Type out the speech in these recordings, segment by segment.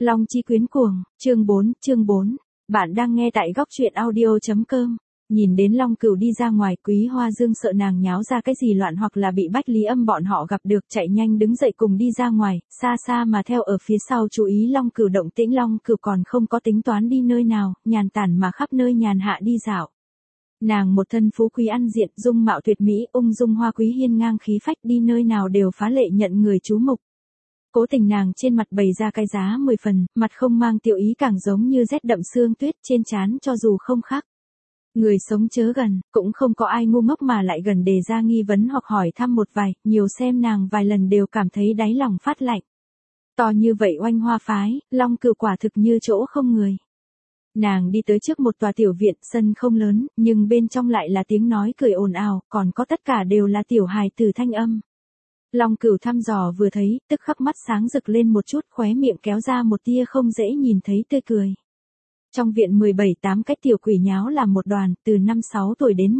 Long Chi Quyến Cuồng, chương 4. Bạn đang nghe tại góc truyện audio.com. Nhìn đến Long Cửu đi ra ngoài, Quý Hoa Dương sợ nàng nháo ra cái gì loạn hoặc là bị Bách Lý Âm bọn họ gặp được, chạy nhanh đứng dậy cùng đi ra ngoài, xa xa mà theo ở phía sau chú ý Long Cửu động tĩnh. Long Cửu còn không có tính toán đi nơi nào, nhàn tản mà khắp nơi nhàn hạ đi dạo. Nàng một thân phú quý ăn diện, dung mạo tuyệt mỹ, ung dung hoa quý hiên ngang khí phách, đi nơi nào đều phá lệ nhận người chú mục. Cố tình nàng trên mặt bày ra cái giá 10 phần, mặt không mang tiểu ý, càng giống như rét đậm sương tuyết, trên trán cho dù không khắc. Người sống chớ gần, cũng không có ai ngu ngốc mà lại gần đề ra nghi vấn hoặc hỏi thăm một vài, nhiều xem nàng vài lần đều cảm thấy đáy lòng phát lạnh. To như vậy oanh hoa phái, Long Cửu quả thực như chỗ không người. Nàng đi tới trước một tòa tiểu viện, sân không lớn, nhưng bên trong lại là tiếng nói cười ồn ào, còn có tất cả đều là tiểu hài tử thanh âm. Long Cửu thăm dò vừa thấy, tức khắc mắt sáng rực lên một chút, khóe miệng kéo ra một tia không dễ nhìn thấy tươi cười. Trong viện 17-8 cái tiểu quỷ nháo làm một đoàn, từ 5-6 tuổi đến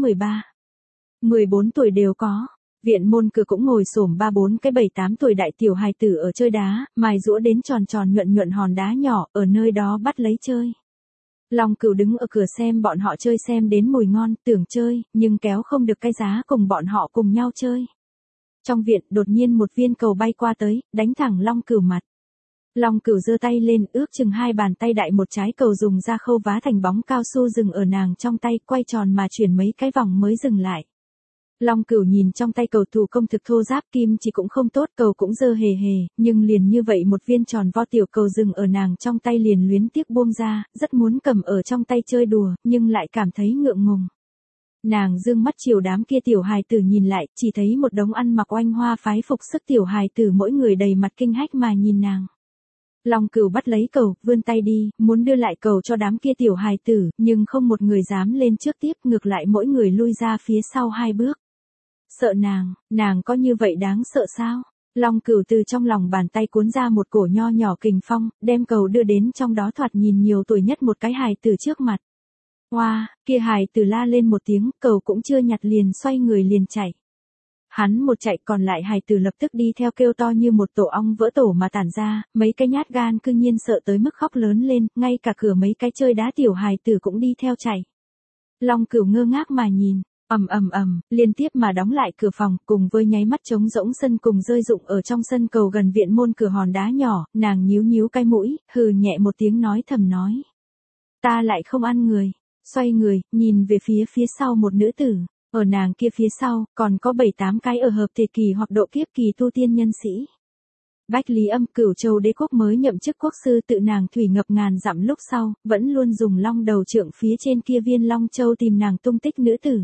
13-14 tuổi đều có. Viện môn cửa cũng ngồi xổm 3-4 cái 7-8 tuổi đại tiểu hài tử ở chơi đá, mài giũa đến tròn tròn nhuận nhuận hòn đá nhỏ, ở nơi đó bắt lấy chơi. Long Cửu đứng ở cửa xem bọn họ chơi, xem đến mùi ngon, tưởng chơi, nhưng kéo không được cái giá cùng bọn họ cùng nhau chơi. Trong viện đột nhiên một viên cầu bay qua tới, đánh thẳng Long Cửu mặt. Long Cửu giơ tay lên, ước chừng 2 bàn tay đại một trái cầu dùng da khâu vá thành bóng cao su dừng ở nàng trong tay, quay tròn mà chuyển mấy cái vòng mới dừng lại. Long Cửu nhìn trong tay cầu thủ công thực thô ráp, kim chỉ cũng không tốt, cầu cũng dơ hề hề, nhưng liền như vậy một viên tròn vo tiểu cầu dừng ở nàng trong tay liền luyến tiếc buông ra, rất muốn cầm ở trong tay chơi đùa, nhưng lại cảm thấy ngượng ngùng. Nàng dương mắt chiều đám kia tiểu hài tử nhìn lại, chỉ thấy một đống ăn mặc oanh hoa phái phục sức tiểu hài tử mỗi người đầy mặt kinh hách mà nhìn nàng. Long Cửu bắt lấy cầu, vươn tay đi, muốn đưa lại cầu cho đám kia tiểu hài tử, nhưng không một người dám lên trước tiếp, ngược lại mỗi người lui ra phía sau 2 bước. Sợ nàng có như vậy đáng sợ sao? Long Cửu từ trong lòng bàn tay cuốn ra một cổ nho nhỏ kình phong, đem cầu đưa đến trong đó thoạt nhìn nhiều tuổi nhất một cái hài tử trước mặt. Hoa, kia hài tử la lên một tiếng, cầu cũng chưa nhặt liền xoay người liền chạy. Hắn một chạy, còn lại hài tử lập tức đi theo kêu to như một tổ ong vỡ tổ mà tản ra, mấy cái nhát gan cư nhiên sợ tới mức khóc lớn lên, ngay cả cửa mấy cái chơi đá tiểu hài tử cũng đi theo chạy. Long Cửu ngơ ngác mà nhìn, liên tiếp mà đóng lại cửa phòng, cùng với nháy mắt trống rỗng sân cùng rơi rụng ở trong sân cầu gần viện môn cửa hòn đá nhỏ, nàng nhíu nhíu cái mũi, hừ nhẹ một tiếng nói thầm nói. Ta lại không ăn người. Xoay người, nhìn về phía sau một nữ tử, ở nàng kia phía sau, còn có 7-8 cái ở hợp thể kỳ hoặc độ kiếp kỳ tu tiên nhân sĩ. Bách Lý Âm, Cửu Châu đế quốc mới nhậm chức quốc sư, tự nàng thủy ngập ngàn dặm lúc sau, vẫn luôn dùng long đầu trượng phía trên kia viên Long Châu tìm nàng tung tích nữ tử.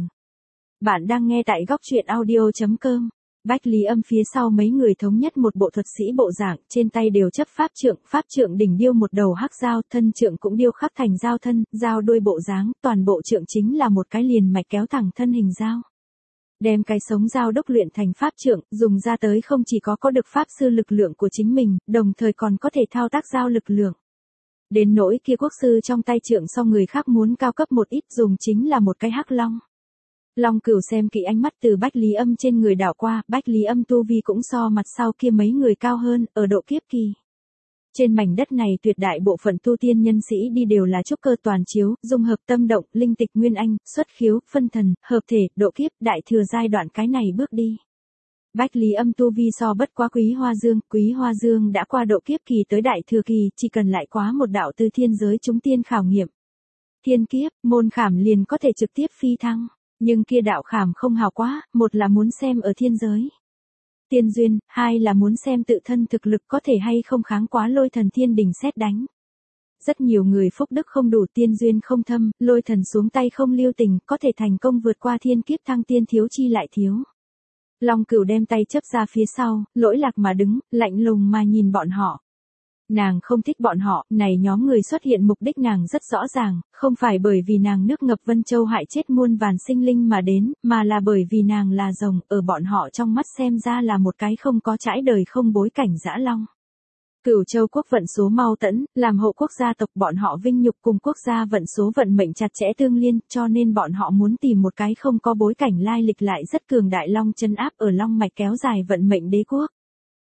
Bạn đang nghe tại góc truyện audio.com. Bách Lý Âm phía sau mấy người thống nhất một bộ thuật sĩ bộ dạng, trên tay đều chấp pháp trượng đỉnh điêu một đầu hắc dao, thân trượng cũng điêu khắc thành dao thân, dao đuôi bộ dáng, toàn bộ trượng chính là một cái liền mạch kéo thẳng thân hình dao. Đem cái sống dao đúc luyện thành pháp trượng, dùng ra tới không chỉ có được pháp sư lực lượng của chính mình, đồng thời còn có thể thao tác dao lực lượng. Đến nỗi kia quốc sư trong tay trượng so người khác muốn cao cấp một ít, dùng chính là một cái hắc long. Long Cửu xem kỹ, ánh mắt từ Bách Lý Âm trên người đảo qua, Bách Lý Âm tu vi cũng so mặt sau kia mấy người cao hơn, ở độ kiếp kỳ. Trên mảnh đất này tuyệt đại bộ phận tu tiên nhân sĩ đi đều là trúc cơ toàn chiếu, dung hợp tâm động, linh tịch nguyên anh, xuất khiếu, phân thần, hợp thể, độ kiếp, đại thừa giai đoạn cái này bước đi. Bách Lý Âm tu vi so bất quá Quý Hoa Dương đã qua độ kiếp kỳ tới đại thừa kỳ, chỉ cần lại quá một đạo từ thiên giới chúng tiên khảo nghiệm. Thiên kiếp, môn khảm liền có thể trực tiếp phi thăng. Nhưng kia đạo khảm không hào quá, một là muốn xem ở thiên giới tiên duyên, 2 là muốn xem tự thân thực lực có thể hay không kháng quá lôi thần thiên đình sét đánh. Rất nhiều người phúc đức không đủ, tiên duyên không thâm, lôi thần xuống tay không lưu tình, có thể thành công vượt qua thiên kiếp thăng tiên thiếu chi lại thiếu. Long Cửu đem tay chấp ra phía sau, lỗi lạc mà đứng, lạnh lùng mà nhìn bọn họ. Nàng không thích bọn họ, này nhóm người xuất hiện mục đích nàng rất rõ ràng, không phải bởi vì nàng nước ngập Vân Châu hại chết muôn vàn sinh linh mà đến, mà là bởi vì nàng là rồng, ở bọn họ trong mắt xem ra là một cái không có trải đời không bối cảnh dã long. Cửu Châu quốc vận số mau tẫn, làm hộ quốc gia tộc bọn họ vinh nhục cùng quốc gia vận số vận mệnh chặt chẽ tương liên, cho nên bọn họ muốn tìm một cái không có bối cảnh lai lịch lại rất cường đại long chân áp ở long mạch kéo dài vận mệnh đế quốc.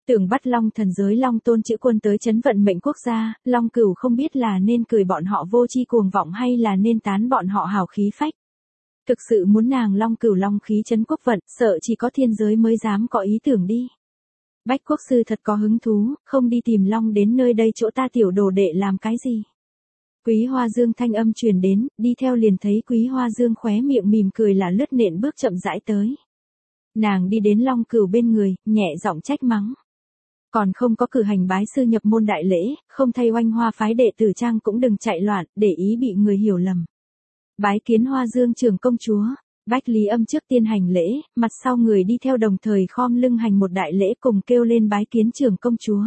Tưởng bắt Long thần giới Long Tôn chữ quân tới chấn vận mệnh quốc gia, Long Cửu không biết là nên cười bọn họ vô tri cuồng vọng hay là nên tán bọn họ hào khí phách. Thực sự muốn nàng Long Cửu long khí chấn quốc vận, sợ chỉ có thiên giới mới dám có ý tưởng đi. Bách quốc sư thật có hứng thú, không đi tìm Long đến nơi đây chỗ ta tiểu đồ đệ làm cái gì. Quý Hoa Dương thanh âm truyền đến, đi theo liền thấy Quý Hoa Dương khóe miệng mỉm cười là lướt nện bước chậm rãi tới. Nàng đi đến Long Cửu bên người, nhẹ giọng trách mắng. Còn không có cử hành bái sư nhập môn đại lễ, không thay oanh hoa phái đệ tử trang cũng đừng chạy loạn, để ý bị người hiểu lầm. Bái kiến Hoa Dương trưởng công chúa. Bách Lý Âm trước tiên hành lễ, mặt sau người đi theo đồng thời khom lưng hành một đại lễ cùng kêu lên bái kiến trưởng công chúa.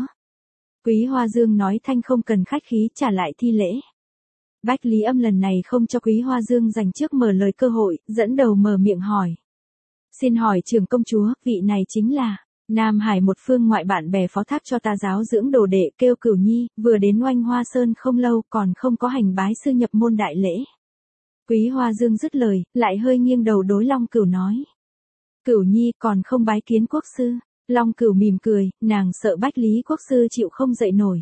Quý Hoa Dương nói thanh không cần khách khí trả lại thi lễ. Bách Lý Âm lần này không cho Quý Hoa Dương dành trước mở lời cơ hội, dẫn đầu mở miệng hỏi. Xin hỏi trưởng công chúa, vị này chính là Nam Hải một phương ngoại bạn bè phó thác cho ta giáo dưỡng đồ đệ kêu Cửu Nhi, vừa đến Oanh Hoa Sơn không lâu còn không có hành bái sư nhập môn đại lễ. Quý Hoa Dương dứt lời, lại hơi nghiêng đầu đối Long Cửu nói. Cửu Nhi còn không bái kiến quốc sư. Long Cửu mỉm cười, nàng sợ Bách Lý quốc sư chịu không dậy nổi.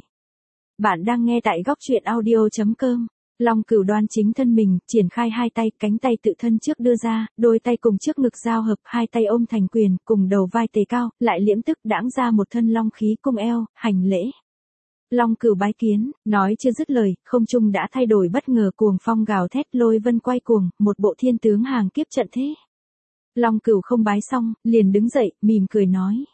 Bạn đang nghe tại góc truyện audio.com. Long Cửu đoan chính thân mình, triển khai hai tay, cánh tay tự thân trước đưa ra, đôi tay cùng trước ngực giao hợp, hai tay ôm thành quyền, cùng đầu vai tề cao, lại liễm tức đãng ra một thân long khí cung eo, hành lễ. Long Cửu bái kiến, nói chưa dứt lời, không trung đã thay đổi bất ngờ cuồng phong gào thét lôi vân quay cuồng, một bộ thiên tướng hàng kiếp trận thế. Long Cửu không bái xong, liền đứng dậy, mỉm cười nói.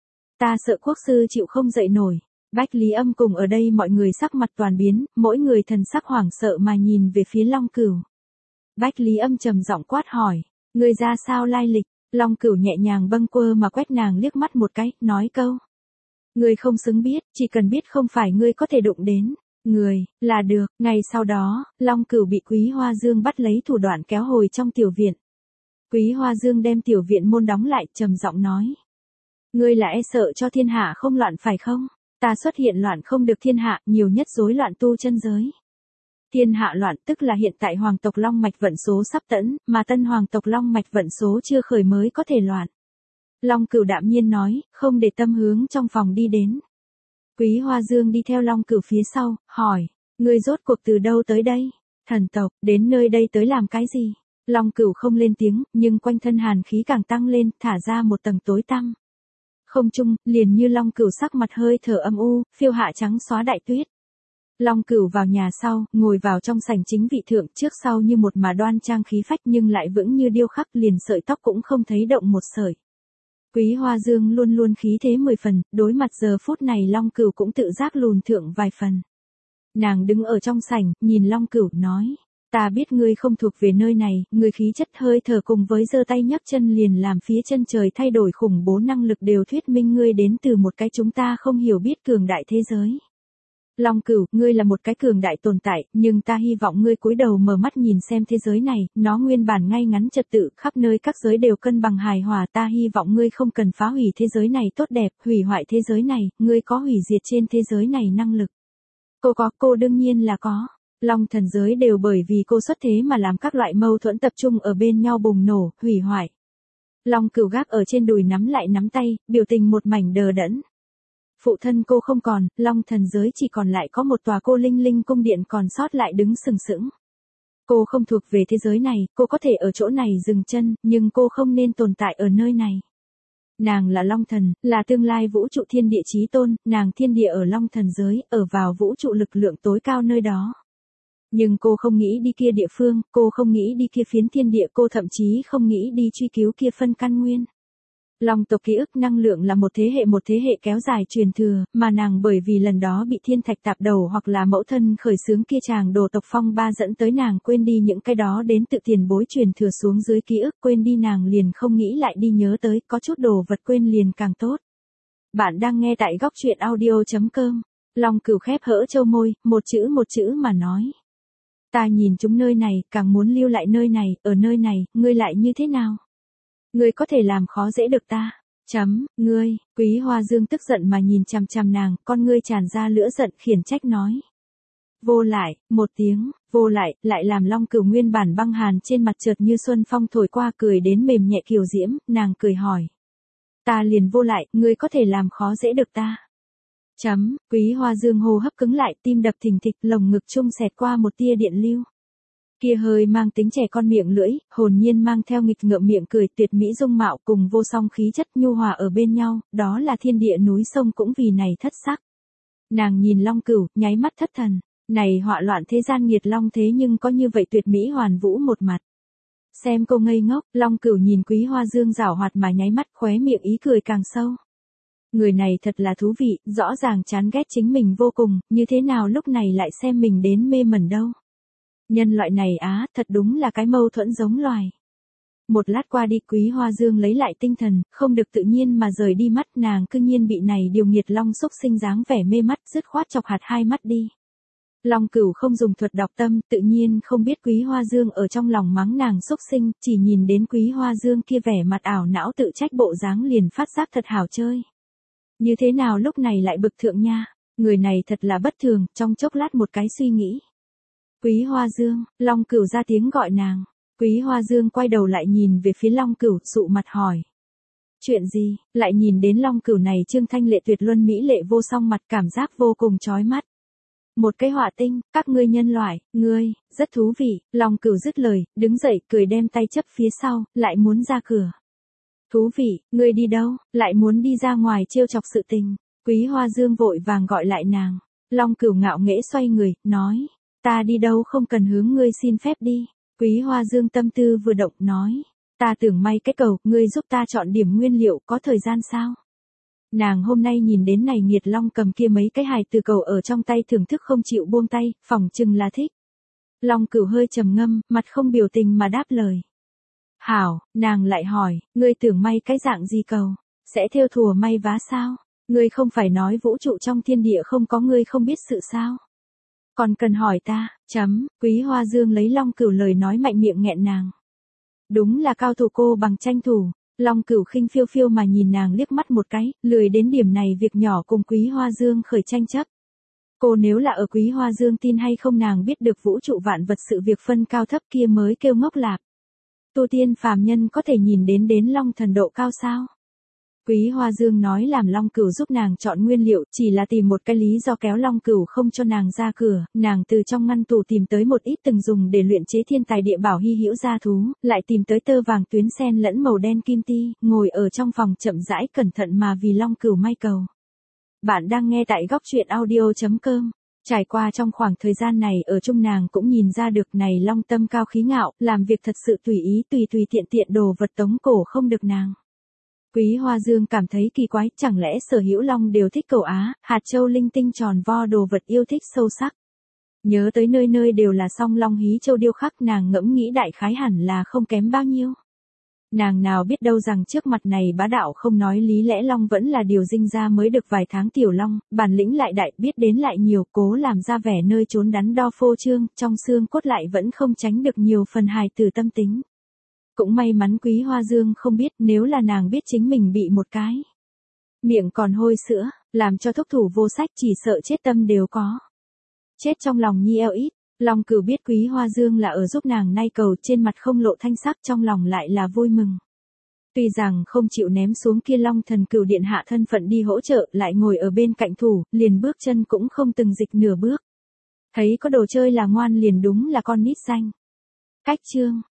Ta sợ quốc sư chịu không dậy nổi. Bách Lý Âm cùng ở đây mọi người sắc mặt toàn biến, mỗi người thần sắc hoảng sợ mà nhìn về phía Long Cửu. Bách Lý Âm trầm giọng quát hỏi, ngươi ra sao lai lịch? Long Cửu nhẹ nhàng bâng quơ mà quét nàng liếc mắt một cái, nói câu. Ngươi không xứng biết, chỉ cần biết không phải ngươi có thể đụng đến. Người, là được. Ngày sau đó, Long Cửu bị Quý Hoa Dương bắt lấy thủ đoạn kéo hồi trong tiểu viện. Quý Hoa Dương đem tiểu viện môn đóng lại, trầm giọng nói. Ngươi là e sợ cho thiên hạ không loạn phải không? Ta xuất hiện loạn không được thiên hạ, nhiều nhất rối loạn tu chân giới. Thiên hạ loạn tức là hiện tại hoàng tộc Long Mạch vận số sắp tẫn, mà tân hoàng tộc Long Mạch vận số chưa khởi mới có thể loạn. Long Cửu đạm nhiên nói, không để tâm hướng trong phòng đi đến. Quý Hoa Dương đi theo Long Cửu phía sau, hỏi, ngươi rốt cuộc từ đâu tới đây? Thần tộc, đến nơi đây tới làm cái gì? Long Cửu không lên tiếng, nhưng quanh thân hàn khí càng tăng lên, thả ra một tầng tối tăm. Không trung, liền như Long Cửu sắc mặt hơi thở âm u, phiêu hạ trắng xóa đại tuyết. Long Cửu vào nhà sau, ngồi vào trong sảnh chính vị thượng, trước sau như một mà đoan trang khí phách nhưng lại vững như điêu khắc, liền sợi tóc cũng không thấy động một sợi. Quý Hoa Dương luôn luôn khí thế 10 phần, đối mặt giờ phút này Long Cửu cũng tự giác lùn thượng vài phần. Nàng đứng ở trong sảnh, nhìn Long Cửu nói, ta biết ngươi không thuộc về nơi này, ngươi khí chất hơi thở cùng với giơ tay nhấc chân liền làm phía chân trời thay đổi khủng bố năng lực đều thuyết minh ngươi đến từ một cái chúng ta không hiểu biết cường đại thế giới. Long Cửu, ngươi là một cái cường đại tồn tại, nhưng ta hy vọng ngươi cúi đầu mở mắt nhìn xem thế giới này, nó nguyên bản ngay ngắn trật tự, khắp nơi các giới đều cân bằng hài hòa, ta hy vọng ngươi không cần phá hủy thế giới này tốt đẹp, hủy hoại thế giới này, ngươi có hủy diệt trên thế giới này năng lực. Cô đương nhiên là có. Long thần giới đều bởi vì cô xuất thế mà làm các loại mâu thuẫn tập trung ở bên nhau bùng nổ, hủy hoại. Long Cửu gác ở trên đùi nắm lại nắm tay, biểu tình một mảnh đờ đẫn. Phụ thân cô không còn, Long thần giới chỉ còn lại có một tòa cô linh linh cung điện còn sót lại đứng sừng sững. Cô không thuộc về thế giới này, cô có thể ở chỗ này dừng chân, nhưng cô không nên tồn tại ở nơi này. Nàng là Long thần, là tương lai vũ trụ thiên địa chí tôn, nàng thiên địa ở Long thần giới, ở vào vũ trụ lực lượng tối cao nơi đó. Nhưng cô không nghĩ đi kia địa phương, cô không nghĩ đi kia phiến thiên địa, cô thậm chí không nghĩ đi truy cứu kia phân căn nguyên. Long tộc ký ức năng lượng là một thế hệ kéo dài truyền thừa, mà nàng bởi vì lần đó bị thiên thạch tạp đầu hoặc là mẫu thân khởi xướng kia chàng đồ tộc phong ba dẫn tới nàng quên đi những cái đó đến tự tiền bối truyền thừa xuống dưới ký ức, quên đi nàng liền không nghĩ lại đi nhớ tới, có chút đồ vật quên liền càng tốt. Bạn đang nghe tại góc truyện audio.com. Long Cửu khép hỡ châu môi, một chữ mà nói. Ta nhìn chúng nơi này, càng muốn lưu lại nơi này, ở nơi này, ngươi lại như thế nào? Ngươi có thể làm khó dễ được ta. Ngươi, Quý Hoa Dương tức giận mà nhìn chằm chằm nàng, con ngươi tràn ra lửa giận khiển trách nói. Vô lại, một tiếng, vô lại làm Long Cửu nguyên bản băng hàn trên mặt chợt như xuân phong thổi qua cười đến mềm nhẹ kiều diễm, nàng cười hỏi. Ta liền vô lại, ngươi có thể làm khó dễ được ta. Quý Hoa Dương hô hấp cứng lại, tim đập thình thịch, lồng ngực trung xẹt qua một tia điện lưu. Kia hơi mang tính trẻ con miệng lưỡi, hồn nhiên mang theo nghịch ngợm miệng cười, tuyệt mỹ dung mạo cùng vô song khí chất nhu hòa ở bên nhau, đó là thiên địa núi sông cũng vì này thất sắc. Nàng nhìn Long Cửu, nháy mắt thất thần, này họa loạn thế gian nghiệt long thế nhưng có như vậy tuyệt mỹ hoàn vũ một mặt. Xem cô ngây ngốc, Long Cửu nhìn Quý Hoa Dương giảo hoạt mà nháy mắt, khóe miệng ý cười càng sâu. Người này thật là thú vị, rõ ràng chán ghét chính mình vô cùng, như thế nào lúc này lại xem mình đến mê mẩn đâu. Nhân loại này thật đúng là cái mâu thuẫn giống loài. Một lát qua đi, Quý Hoa Dương lấy lại tinh thần, không được tự nhiên mà rời đi mắt, nàng cư nhiên bị này điều nghiệt long xúc sinh dáng vẻ mê mắt, dứt khoát chọc hạt hai mắt đi. Long Cửu không dùng thuật đọc tâm, tự nhiên không biết Quý Hoa Dương ở trong lòng mắng nàng xúc sinh, chỉ nhìn đến Quý Hoa Dương kia vẻ mặt ảo não tự trách bộ dáng liền phát giác thật hảo chơi. Như thế nào lúc này lại bực thượng nha, người này thật là bất thường, trong chốc lát một cái suy nghĩ. Quý Hoa Dương, Long Cửu ra tiếng gọi nàng. Quý Hoa Dương quay đầu lại nhìn về phía Long Cửu, sụ mặt hỏi. Chuyện gì, lại nhìn đến Long Cửu này trương thanh lệ tuyệt luân mỹ lệ vô song mặt, cảm giác vô cùng chói mắt. Một cái họa tinh, các ngươi nhân loại, ngươi, rất thú vị, Long Cửu dứt lời, đứng dậy, cười đem tay chấp phía sau, lại muốn ra cửa. Thú vị, ngươi đi đâu, lại muốn đi ra ngoài trêu chọc sự tình. Quý Hoa Dương vội vàng gọi lại nàng. Long Cửu ngạo nghễ xoay người, nói, ta đi đâu không cần hướng ngươi xin phép đi. Quý Hoa Dương tâm tư vừa động, nói, ta tưởng may cái cầu, ngươi giúp ta chọn điểm nguyên liệu, có thời gian sao? Nàng hôm nay nhìn đến này nghiệt long cầm kia mấy cái hài từ cầu ở trong tay thưởng thức không chịu buông tay, phỏng chừng là thích. Long Cửu hơi trầm ngâm, mặt không biểu tình mà đáp lời. Hảo, nàng lại hỏi, ngươi tưởng may cái dạng gì cầu? Sẽ thêu thùa may vá sao? Ngươi không phải nói vũ trụ trong thiên địa không có ngươi không biết sự sao? Còn cần hỏi ta, Quý Hoa Dương lấy Long Cửu lời nói mạnh miệng nghẹn nàng. Đúng là cao thủ cô bằng tranh thủ. Long Cửu khinh phiêu phiêu mà nhìn nàng liếc mắt một cái, lười đến điểm này việc nhỏ cùng Quý Hoa Dương khởi tranh chấp. Cô nếu là ở Quý Hoa Dương tin hay không nàng biết được vũ trụ vạn vật sự việc phân cao thấp kia mới kêu ngốc lạp. Tu tiên phàm nhân có thể nhìn đến Long thần độ cao sao? Quý Hoa Dương nói làm Long Cửu giúp nàng chọn nguyên liệu, chỉ là tìm một cái lý do kéo Long Cửu không cho nàng ra cửa, nàng từ trong ngăn tủ tìm tới một ít từng dùng để luyện chế thiên tài địa bảo hy hữu gia thú, lại tìm tới tơ vàng tuyến sen lẫn màu đen kim ti, ngồi ở trong phòng chậm rãi cẩn thận mà vì Long Cửu may cầu. Bạn đang nghe tại góc truyện audio.com. Trải qua trong khoảng thời gian này ở chung nàng cũng nhìn ra được này Long tâm cao khí ngạo, làm việc thật sự tùy ý tùy tiện tiện đồ vật tống cổ không được nàng. Quý Hoa Dương cảm thấy kỳ quái, chẳng lẽ sở hữu long đều thích cầu Á, hạt châu linh tinh tròn vo đồ vật yêu thích sâu sắc. Nhớ tới nơi nơi đều là song long hí châu điêu khắc, nàng ngẫm nghĩ đại khái hẳn là không kém bao nhiêu. Nàng nào biết đâu rằng trước mặt này bá đạo không nói lý lẽ long vẫn là điều dinh ra mới được vài tháng tiểu long, bản lĩnh lại đại, biết đến lại nhiều, cố làm ra vẻ nơi trốn đắn đo phô trương, trong xương cốt lại vẫn không tránh được nhiều phần hài từ tâm tính. Cũng may mắn Quý Hoa Dương không biết, nếu là nàng biết chính mình bị một cái miệng còn hôi sữa, làm cho thúc thủ vô sách, chỉ sợ chết tâm đều có. Chết trong lòng nhi eo ít. Long Cửu biết Quý Hoa Dương là ở giúp nàng nay cầu, trên mặt không lộ thanh sắc, trong lòng lại là vui mừng. Tuy rằng không chịu ném xuống kia Long thần cửu điện hạ thân phận đi hỗ trợ, lại ngồi ở bên cạnh thủ, liền bước chân cũng không từng dịch nửa bước. Thấy có đồ chơi là ngoan liền đúng là con nít xanh. Cách chương